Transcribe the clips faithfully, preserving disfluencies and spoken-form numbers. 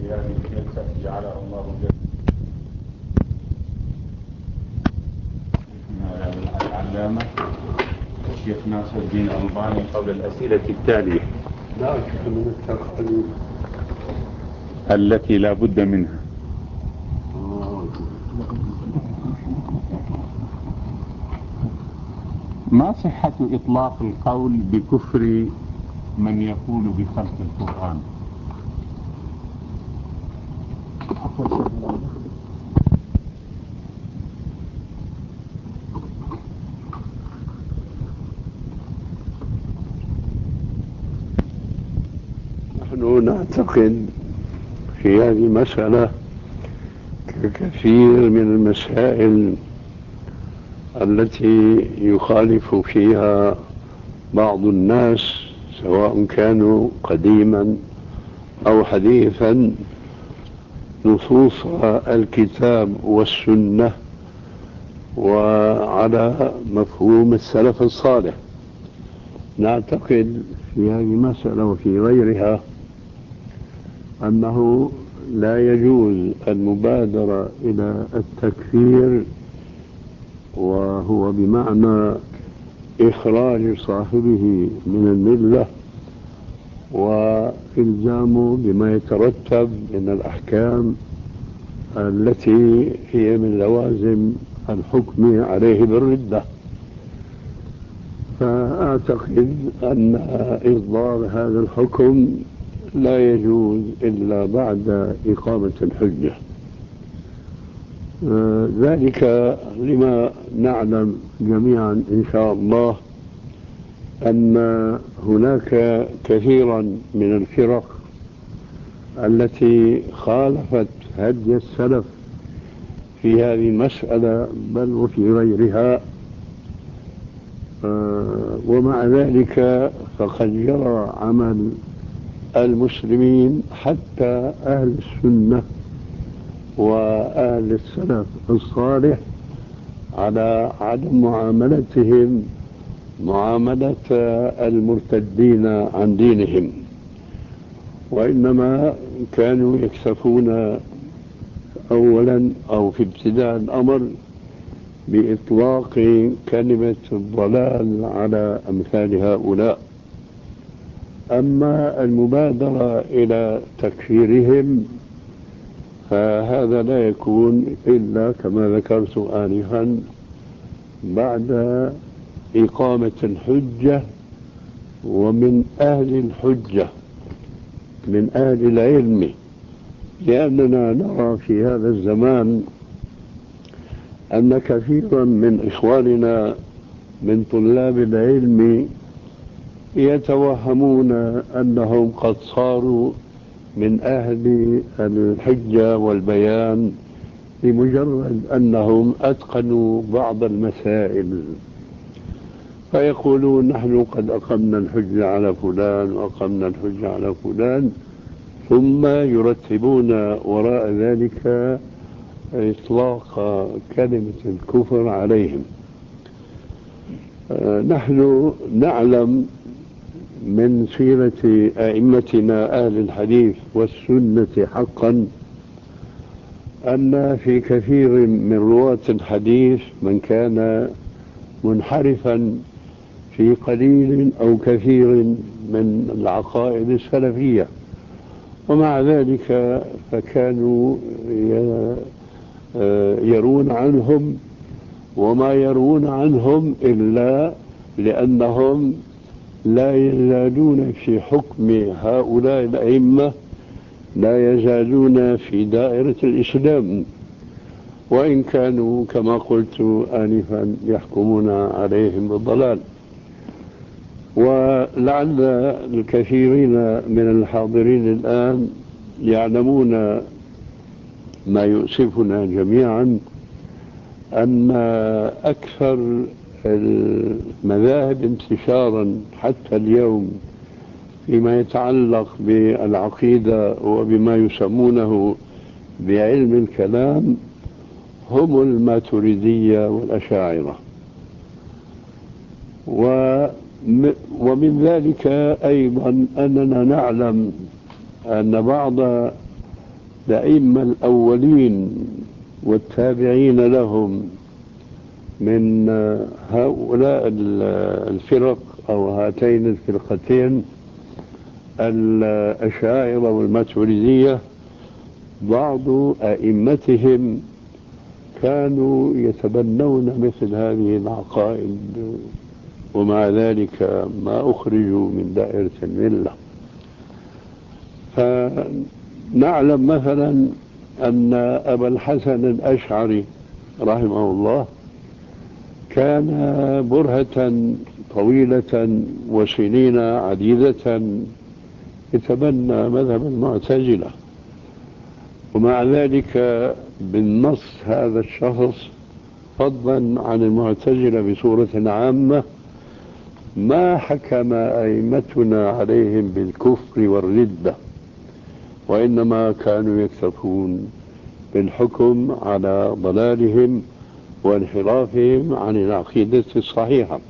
هذه الجلسة جعلها الله جل العلامة الشيخ ناصر الدين الألباني قبل الأسئلة التالية لا شك من التقاليد التي لا بد منها. ما صحة إطلاق القول بكفر من يقول بخلق القرآن؟ نحن نعتقد في هذه المسألة ككثير من المسائل التي يخالف فيها بعض الناس سواء كانوا قديما أو حديثا نصوص الكتاب والسنة وعلى مفهوم السلف الصالح. نعتقد في هذه المسألة وفي غيرها أنه لا يجوز المبادرة إلى التكفير، وهو بمعنى إخراج صاحبه من الملة وإلزامه بما يترتب من الأحكام التي هي من لوازم الحكم عليه بالردة. فأعتقد أن إصدار هذا الحكم لا يجوز إلا بعد إقامة الحجة. ذلك لما نعلم جميعا إن شاء الله أن هناك كثيرا من الفرق التي خالفت هدي السلف في هذه المسألة بل وفي غيرها، ومع ذلك فقد جرى عمل المسلمين حتى أهل السنة وأهل السلف الصالح على عدم معاملتهم معاملة المرتدين عن دينهم، وإنما كانوا يكتفون أولا أو في ابتداء الأمر بإطلاق كلمة الضلال على أمثال هؤلاء. أما المبادرة إلى تكفيرهم فهذا لا يكون إلا كما ذكرت آنفا بعد إقامة الحجة ومن أهل الحجة من أهل العلم، لأننا نرى في هذا الزمان أن كثيرا من إخواننا من طلاب العلم يتوهمون أنهم قد صاروا من أهل الحجة والبيان لمجرد أنهم أتقنوا بعض المسائل، فيقولون نحن قد أقمنا الحجة على فلان وأقمنا الحجة على فلان، ثم يرتبون وراء ذلك إطلاق كلمة الكفر عليهم. نحن نعلم من سيرة أئمتنا أهل الحديث والسنة حقا أن في كثير من رواة الحديث من كان منحرفا في قليل أو كثير من العقائد السلفية، ومع ذلك فكانوا يرون عنهم وما يرون عنهم إلا لأنهم لا يزالون في حكم هؤلاء الأئمة، لا يزالون في دائرة الإسلام، وإن كانوا كما قلت آنفا يحكمون عليهم بالضلال. ولعل الكثيرين من الحاضرين الآن يعلمون ما يؤسفنا جميعا أن أكثر المذاهب انتشارا حتى اليوم فيما يتعلق بالعقيدة وبما يسمونه بعلم الكلام هم الماتريدية والأشاعرة، ومن ذلك أيضا أننا نعلم أن بعض الأئمة الأولين والتابعين لهم من هؤلاء الفرق أو هاتين الفرقتين الأشاعرة والماتريدية، بعض أئمتهم كانوا يتبنون مثل هذه العقائد، ومع ذلك ما أخرجوا من دائرة الملة. فنعلم مثلا أن أبا الحسن الأشعري رحمه الله كان برهة طويلة وسنين عديدة يتبنى مذهب المعتزلة، ومع ذلك بالنص هذا الشخص فضلا عن المعتزلة بصورة عامة ما حكم أئمتنا عليهم بالكفر والردة، وإنما كانوا يكتفون بالحكم على ضلالهم وانحرافهم عن العقيدة الصحيحة.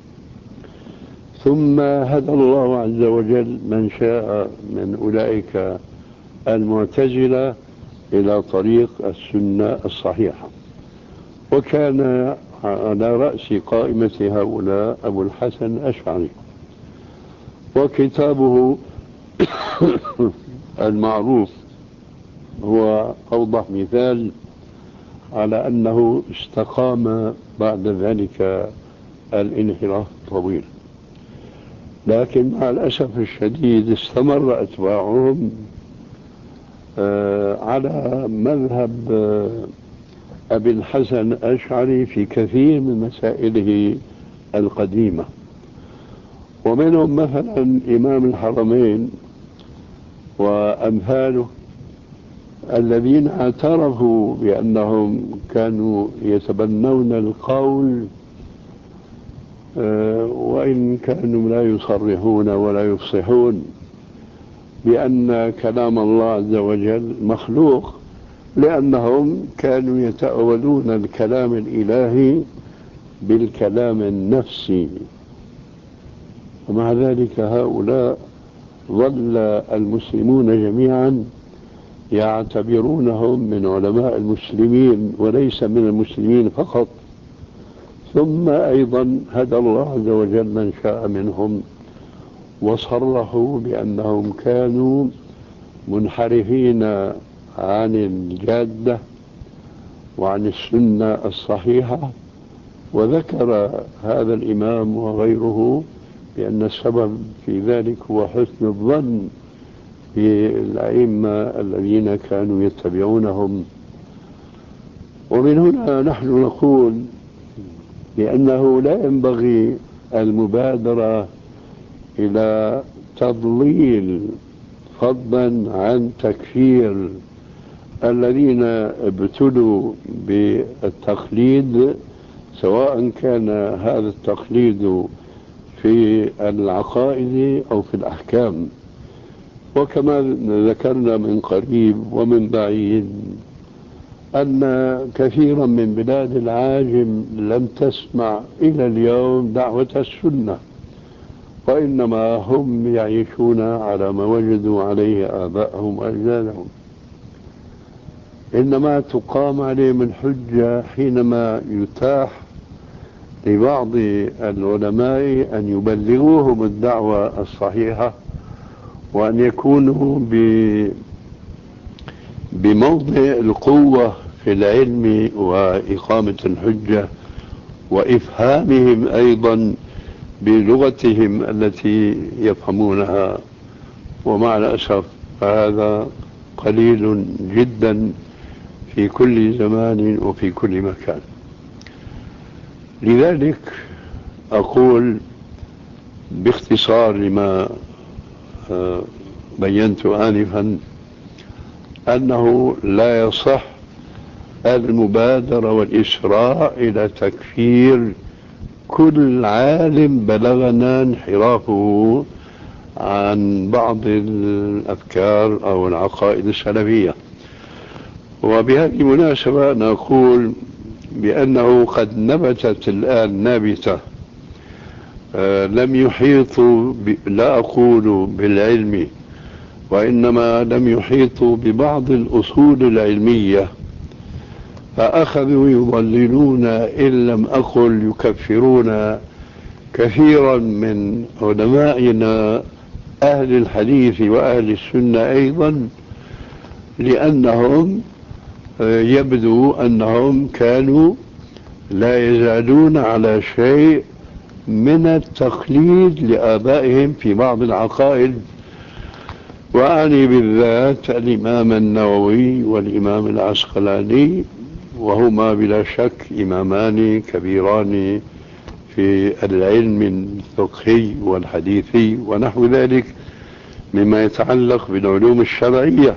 ثم هدى الله عز وجل من شاء من أولئك المعتزلة إلى طريق السنة الصحيحة، وكان على رأس قائمة هؤلاء أبو الحسن الأشعري، وكتابه المعروف هو أوضح مثال على أنه استقام بعد ذلك الانحراف الطويل. لكن مع الأسف الشديد استمر أتباعهم على مذهب أبي الحسن الأشعري في كثير من مسائله القديمة، ومنهم مثلا إمام الحرمين وأمثاله الذين اعترفوا بأنهم كانوا يتبنون القول وإن كانوا لا يصرحون ولا يفصحون بأن كلام الله عز وجل مخلوق، لأنهم كانوا يتأولون الكلام الإلهي بالكلام النفسي. ومع ذلك هؤلاء ظل المسلمون جميعا يعتبرونهم من علماء المسلمين وليس من المسلمين فقط. ثم أيضا هدى الله عز وجل من شاء منهم وصرحوا بأنهم كانوا منحرفين عن الجادة وعن السنة الصحيحة. وذكر هذا الإمام وغيره بأن السبب في ذلك هو حسن الظن بالأئمة الذين كانوا يتبعونهم. ومن هنا نحن نقول بأنه لا ينبغي المبادرة إلى تضليل فضلا عن تكفير الذين ابتلوا بالتقليد، سواء كان هذا التقليد في العقائد أو في الأحكام. وكما ذكرنا من قريب ومن بعيد أن كثيرا من بلاد العاجم لم تسمع إلى اليوم دعوة السنة، وإنما هم يعيشون على ما وجدوا عليه آباءهم وأجدادهم. إنما تقام عليهم الحجة حينما يتاح لبعض العلماء أن يبلغوهم الدعوة الصحيحة وأن يكونوا بموضع القوة في العلم وإقامة الحجة وإفهامهم أيضا بلغتهم التي يفهمونها. ومع الأسف هذا قليل جدا في كل زمان وفي كل مكان. لذلك أقول باختصار لما بينت آنفا أنه لا يصح المبادرة والإسراع إلى تكفير كل عالم بلغنا انحرافه عن بعض الأفكار أو العقائد السلفية. وبهذه المناسبة نقول بأنه قد نبتت الآن نابتة آه لم يحيطوا لا أقول بالعلم وإنما لم يحيطوا ببعض الأصول العلمية، فأخذوا يضللون إن لم أقل يكفرون كثيرا من علمائنا أهل الحديث وأهل السنة أيضا، لأنهم يبدو أنهم كانوا لا يزالون على شيء من التقليد لآبائهم في بعض العقائد، وأعني بالذات الإمام النووي والإمام العسقلاني، وهما بلا شك إمامان كبيران في العلم الفقهي والحديثي ونحو ذلك مما يتعلق بالعلوم الشرعية.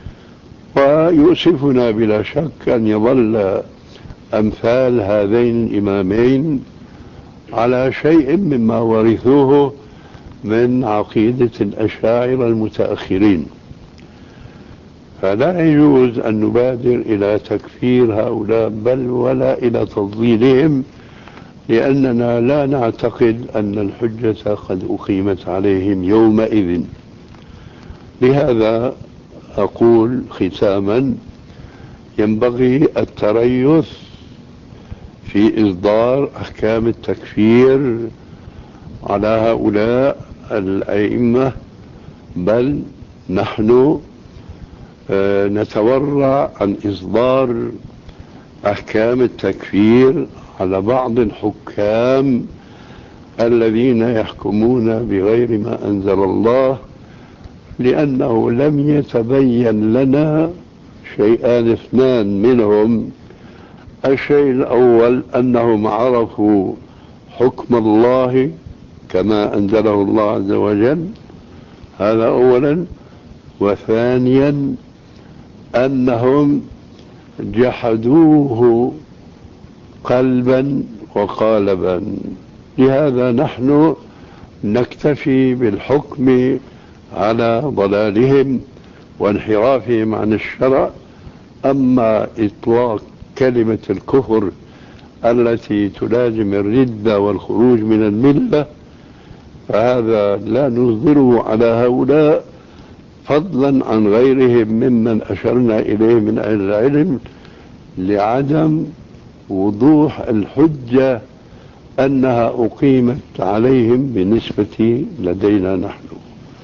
ويؤسفنا بلا شك أن يظل أمثال هذين الإمامين على شيء مما ورثوه من عقيدة الأشاعرة المتأخرين، فلا يجوز أن نبادر إلى تكفير هؤلاء بل ولا إلى تضليلهم، لأننا لا نعتقد أن الحجة قد أقيمت عليهم يومئذ. لهذا أقول ختاما: ينبغي التريث في إصدار أحكام التكفير على هؤلاء الأئمة، بل نحن نتورع عن إصدار أحكام التكفير على بعض الحكام الذين يحكمون بغير ما أنزل الله، لأنه لم يتبين لنا شيئان اثنان منهم. الشيء الأول أنهم عرفوا حكم الله كما أنزله الله عز وجل، هذا أولا. وثانيا أنهم جحدوه قلبا وقالبا. لهذا نحن نكتفي بالحكم على ضلالهم وانحرافهم عن الشرع. أما إطلاق كلمة الكفر التي تلازم الردة والخروج من الملة فهذا لا نصدره على هؤلاء، فضلا عن غيرهم ممن أشرنا إليه من أهل العلم، لعدم وضوح الحجة أنها أقيمت عليهم بالنسبة لدينا نحن.